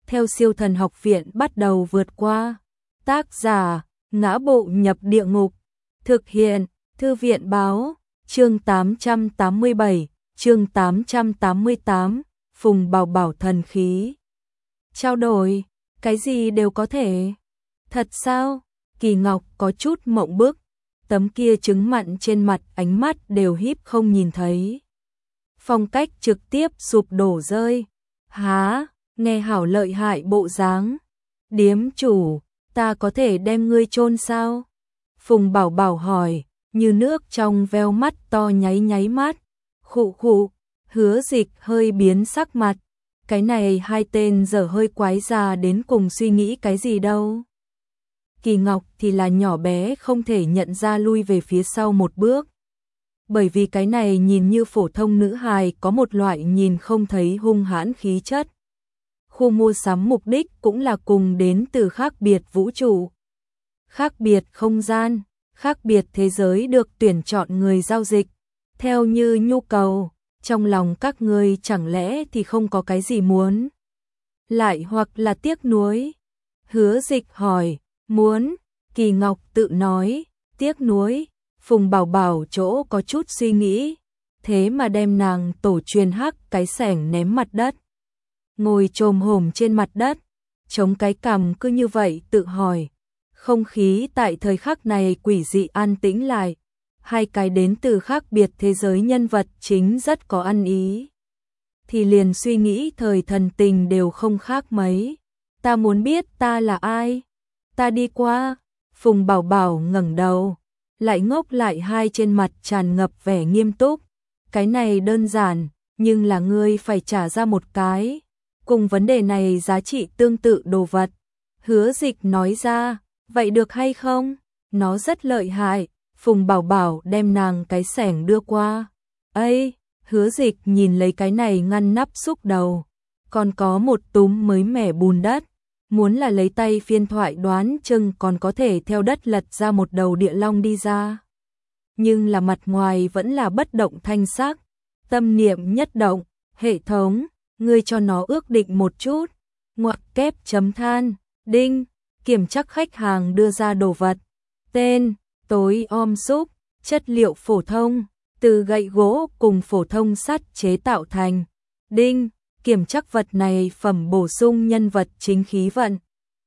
theo Siêu Thần Học Viện bắt đầu vượt qua. Tác giả: Ngã Bộ Nhập Địa Ngục. Thực hiện: Thư viện báo. Chương 887, chương 888, Phùng Bảo Bảo thần khí. Trao đổi, cái gì đều có thể. Thật sao? Kỳ Ngọc có chút mộng bức, tấm kia trứng mặn trên mặt ánh mắt đều híp không nhìn thấy. Phong cách trực tiếp sụp đổ rơi. Há, nghe hảo lợi hại bộ dáng. Điếm chủ, ta có thể đem ngươi chôn sao? Phùng Bảo Bảo hỏi, như nước trong veo mắt to nháy nháy mắt. Khụ khụ, Hứa Dịch hơi biến sắc mặt. Cái này hai tên dở hơi quái già đến cùng suy nghĩ cái gì đâu. Kỳ Ngọc thì là nhỏ bé không thể nhận ra lui về phía sau một bước. Bởi vì cái này nhìn như phổ thông nữ hài có một loại nhìn không thấy hung hãn khí chất. Khu mua sắm mục đích cũng là cùng đến từ khác biệt vũ trụ, khác biệt không gian, khác biệt thế giới được tuyển chọn người giao dịch, theo như nhu cầu. Trong lòng các ngươi chẳng lẽ thì không có cái gì muốn? Lại hoặc là tiếc nuối? Hứa Dịch hỏi. Muốn, Kỳ Ngọc tự nói. Tiếc nuối? Phùng Bảo Bảo chỗ có chút suy nghĩ, thế mà đem nàng tổ truyền hắc cái xẻng ném mặt đất. Ngồi chồm hổm trên mặt đất, chống cái cằm cứ như vậy tự hỏi. Không khí tại thời khắc này quỷ dị an tĩnh lại. Hai cái đến từ khác biệt thế giới nhân vật chính rất có ăn ý. Thì liền suy nghĩ thời thần tình đều không khác mấy. Ta muốn biết ta là ai? Ta đi qua. Phùng Bảo Bảo ngẩng đầu, lại ngốc lại hai, trên mặt tràn ngập vẻ nghiêm túc. Cái này đơn giản, nhưng là ngươi phải trả ra một cái cùng vấn đề này giá trị tương tự đồ vật. Hứa Dịch nói ra. Vậy được hay không? Nó rất lợi hại. Phùng Bảo Bảo đem nàng cái xẻng đưa qua. Ây, Hứa Dịch nhìn lấy cái này ngăn nắp xúc đầu. Còn có một túm mới mẻ bùn đất. Muốn là lấy tay phiên thoại đoán chừng còn có thể theo đất lật ra một đầu địa long đi ra. Nhưng là mặt ngoài vẫn là bất động thanh sắc. Tâm niệm nhất động. Hệ thống, ngươi cho nó ước định một chút. Ngoặc kép chấm than. Đinh, kiểm tra khách hàng đưa ra đồ vật. Tên: tối om xúc, chất liệu phổ thông, từ gậy gỗ cùng phổ thông sắt chế tạo thành. Đinh, kiểm tra vật này phẩm bổ sung nhân vật chính khí vận.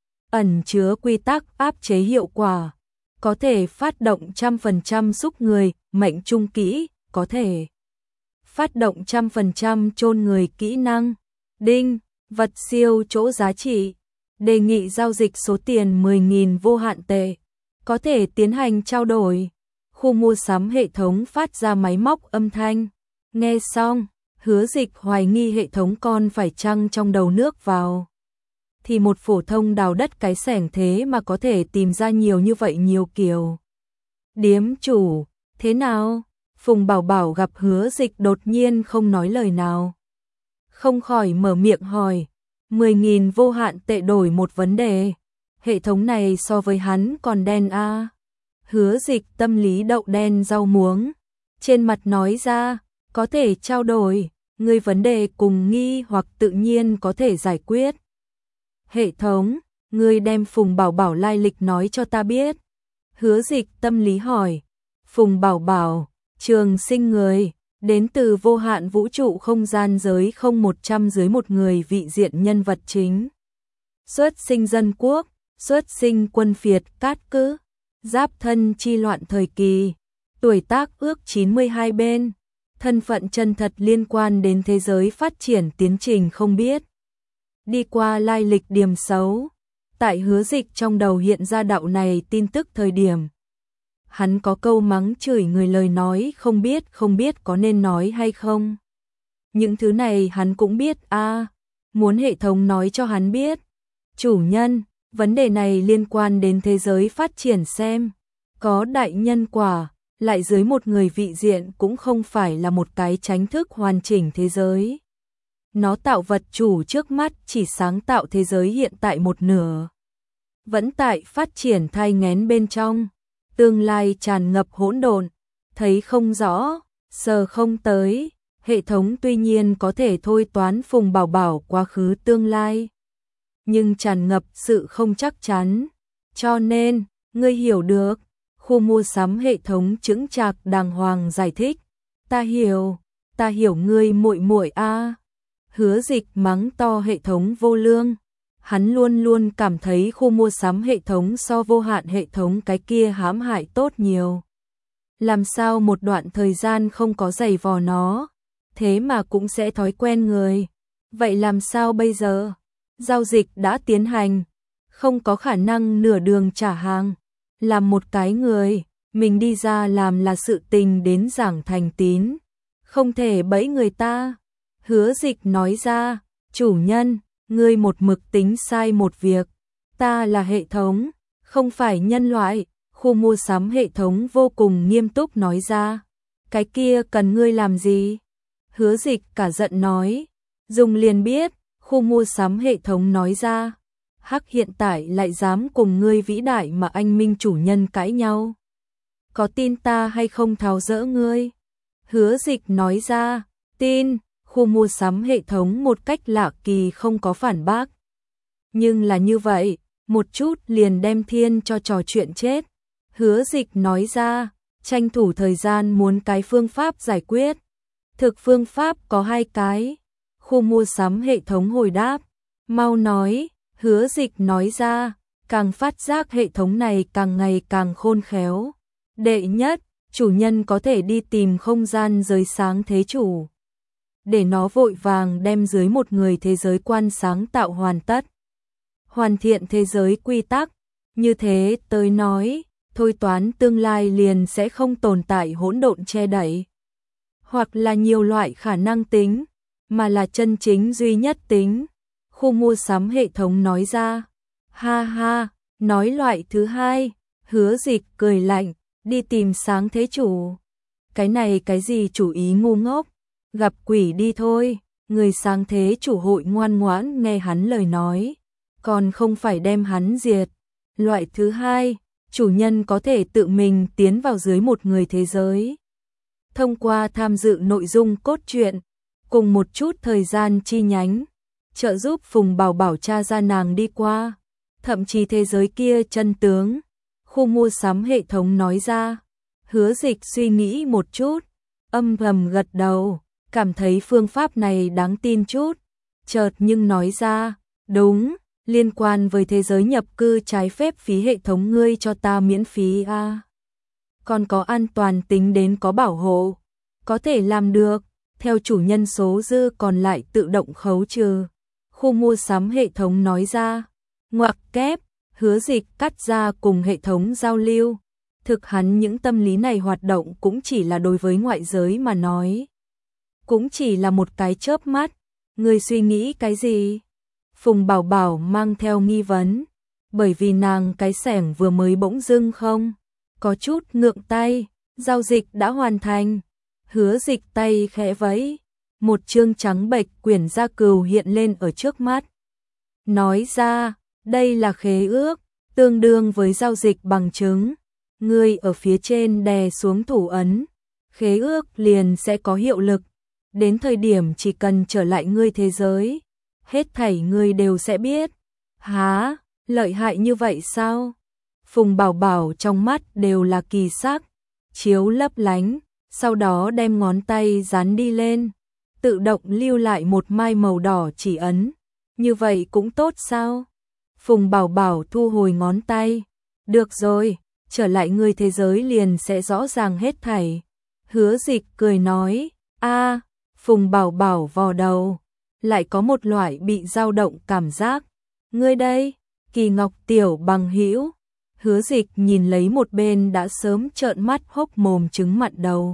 Ẩn chứa quy tắc áp chế hiệu quả. Có thể phát động 100% xúc người, mệnh trung kỹ, có thể phát động 100% chôn người kỹ năng. Đinh, vật siêu chỗ giá trị. Đề nghị giao dịch số tiền 10.000 vô hạn tệ. Có thể tiến hành trao đổi. Khu mua sắm hệ thống phát ra máy móc âm thanh. Nghe xong, Hứa Dịch hoài nghi hệ thống con phải chăng trong đầu nước vào. Thì một phổ thông đào đất cái xẻng thế mà có thể tìm ra nhiều như vậy nhiều kiểu. Điếm chủ, thế nào? Phùng Bảo Bảo gặp Hứa Dịch đột nhiên không nói lời nào, không khỏi mở miệng hỏi. 10.000 vô hạn tệ đổi một vấn đề. Hệ thống này so với hắn còn đen a. Hứa Dịch tâm lý đậu đen rau muống, trên mặt nói ra, có thể trao đổi, ngươi vấn đề cùng nghi hoặc tự nhiên có thể giải quyết. Hệ thống, ngươi đem Phùng Bảo Bảo lai lịch nói cho ta biết. Hứa Dịch tâm lý hỏi. Phùng Bảo Bảo, trường sinh người, đến từ vô hạn vũ trụ không gian giới không 100 dưới một người, vị diện nhân vật chính. Xuất sinh dân quốc, xuất sinh quân phiệt cát cứ, giáp thân chi loạn thời kỳ, tuổi tác ước 92 bên, thân phận chân thật liên quan đến thế giới phát triển tiến trình không biết. Đi qua lai lịch điểm xấu. Tại Hứa Dịch trong đầu hiện ra đạo này tin tức thời điểm, hắn có câu mắng chửi người lời nói không biết có nên nói hay không. Những thứ này hắn cũng biết a, muốn hệ thống nói cho hắn biết. Chủ nhân, vấn đề này liên quan đến thế giới phát triển xem, có đại nhân quả, lại dưới một người vị diện cũng không phải là một cái tránh thức hoàn chỉnh thế giới. Nó tạo vật chủ trước mắt chỉ sáng tạo thế giới hiện tại một nửa. Vẫn tại phát triển thai nghén bên trong. Tương lai tràn ngập hỗn độn, thấy không rõ, sờ không tới. Hệ thống tuy nhiên có thể thôi toán Phùng Bảo Bảo quá khứ tương lai, nhưng tràn ngập sự không chắc chắn. Cho nên, ngươi hiểu được. Khu mua sắm hệ thống chững chạc đàng hoàng giải thích. Ta hiểu ngươi muội muội a. Hứa Dịch mắng to hệ thống vô lương. Hắn luôn luôn cảm thấy khu mua sắm hệ thống so vô hạn hệ thống cái kia hãm hại tốt nhiều. Làm sao một đoạn thời gian không có giày vò nó, thế mà cũng sẽ thói quen người. Vậy làm sao bây giờ? Giao dịch đã tiến hành, không có khả năng nửa đường trả hàng. Làm một cái người, mình đi ra làm là sự tình đến giảng thành tín, không thể bẫy người ta. Hứa Dịch nói ra, chủ nhân, ngươi một mực tính sai một việc. Ta là hệ thống, không phải nhân loại. Khu mua sắm hệ thống vô cùng nghiêm túc nói ra. Cái kia cần ngươi làm gì? Hứa Dịch cả giận nói. Dùng liền biết. Khu mua sắm hệ thống nói ra. Hắc hiện tại lại dám cùng ngươi vĩ đại mà anh minh chủ nhân cãi nhau. Có tin ta hay không tháo dỡ ngươi? Hứa Dịch nói ra. Tin. Khu mua sắm hệ thống một cách lạ kỳ không có phản bác. Nhưng là như vậy, một chút liền đem thiên cho trò chuyện chết. Hứa Dịch nói ra, tranh thủ thời gian muốn cái phương pháp giải quyết. Thực phương pháp có 2 cái. Khu mua sắm hệ thống hồi đáp. Mau nói, Hứa Dịch nói ra, càng phát giác hệ thống này càng ngày càng khôn khéo. Đệ nhất, chủ nhân có thể đi tìm không gian giới sáng thế chủ. Để nó vội vàng đem dưới một người thế giới quan sáng tạo hoàn tất. Hoàn thiện thế giới quy tắc. Như thế tới nói, thôi toán tương lai liền sẽ không tồn tại hỗn độn che đậy. Hoặc là nhiều loại khả năng tính, mà là chân chính duy nhất tính. Khu mua sắm hệ thống nói ra. Ha ha, nói loại thứ hai. Hứa Dịch cười lạnh, đi tìm sáng thế chủ. Cái này cái gì chủ ý ngu ngốc. Gặp quỷ đi thôi. Người sáng thế chủ hội ngoan ngoãn nghe hắn lời nói, còn không phải đem hắn diệt. Loại thứ hai, chủ nhân có thể tự mình tiến vào dưới một người thế giới. Thông qua tham dự nội dung cốt truyện, cùng một chút thời gian chi nhánh, trợ giúp Phùng Bảo Bảo tra ra nàng đi qua, thậm chí thế giới kia chân tướng. Khu mua sắm hệ thống nói ra. Hứa Dịch suy nghĩ một chút, âm thầm gật đầu, cảm thấy phương pháp này đáng tin chút. Chợt nhưng nói ra, đúng, liên quan với thế giới nhập cư trái phép phí hệ thống ngươi cho ta miễn phí a. Còn có an toàn tính đến có bảo hộ. Có thể làm được, theo chủ nhân số dư còn lại tự động khấu trừ. Khu mua sắm hệ thống nói ra. Ngoặc kép, Hứa Dịch cắt ra cùng hệ thống giao lưu. Thực hắn những tâm lý này hoạt động cũng chỉ là đối với ngoại giới mà nói. Cũng chỉ là một cái chớp mắt. Người suy nghĩ cái gì? Phùng Bảo Bảo mang theo nghi vấn. Bởi vì nàng cái xẻng vừa mới bỗng dưng không có chút ngượng tay. Giao dịch đã hoàn thành. Hứa Dịch tay khẽ vẫy. Một chương trắng bệch quyển gia cừu hiện lên ở trước mắt. Nói ra, đây là khế ước, tương đương với giao dịch bằng chứng. Ngươi ở phía trên đè xuống thủ ấn, khế ước liền sẽ có hiệu lực. Đến thời điểm chỉ cần trở lại ngươi thế giới, hết thảy ngươi đều sẽ biết. Hả, lợi hại như vậy sao? Phùng Bảo Bảo trong mắt đều là kỳ sắc, chiếu lấp lánh, sau đó đem ngón tay dán đi lên, tự động lưu lại một mai màu đỏ chỉ ấn. Như vậy cũng tốt sao? Phùng Bảo Bảo thu hồi ngón tay. Được rồi, trở lại ngươi thế giới liền sẽ rõ ràng hết thảy. Hứa Dịch cười nói, a. Phùng Bảo Bảo vò đầu, lại có một loại bị dao động cảm giác. Ngươi đây, Kỳ Ngọc tiểu bằng hữu. Hứa Dịch nhìn lấy một bên đã sớm trợn mắt hốc mồm trứng mặn đầu.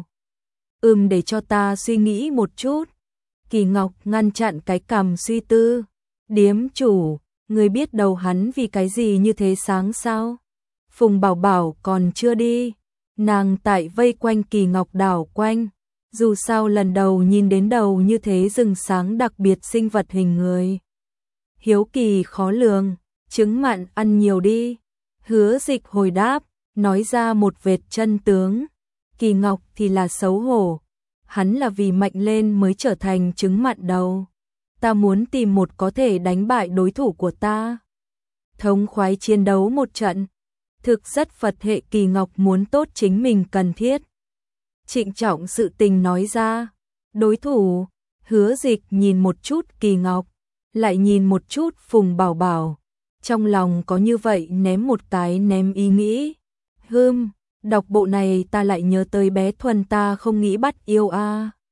Để cho ta suy nghĩ một chút. Kỳ Ngọc ngăn chặn cái cằm suy tư. Điếm chủ, ngươi biết đầu hắn vì cái gì như thế sáng sao? Phùng Bảo Bảo còn chưa đi. Nàng tại vây quanh Kỳ Ngọc đảo quanh. Dù sao lần đầu nhìn đến đầu như thế rừng sáng đặc biệt sinh vật hình người. Hiếu kỳ khó lường, trứng mặn ăn nhiều đi. Hứa Dịch hồi đáp, nói ra một vệt chân tướng. Kỳ Ngọc thì là xấu hổ. Hắn là vì mạnh lên mới trở thành trứng mặn đầu. ta muốn tìm một có thể đánh bại đối thủ của ta. Thống khoái chiến đấu một trận. Thực rất Phật hệ Kỳ Ngọc muốn tốt chính mình cần thiết. Trịnh trọng sự tình nói ra. Đối thủ, Hứa Dịch nhìn một chút Kỳ Ngọc, lại nhìn một chút Phùng Bảo Bảo. Trong lòng có như vậy ném một cái ném ý nghĩ. Đọc bộ này ta lại nhớ tới bé Thuần ta không nghĩ bắt yêu a.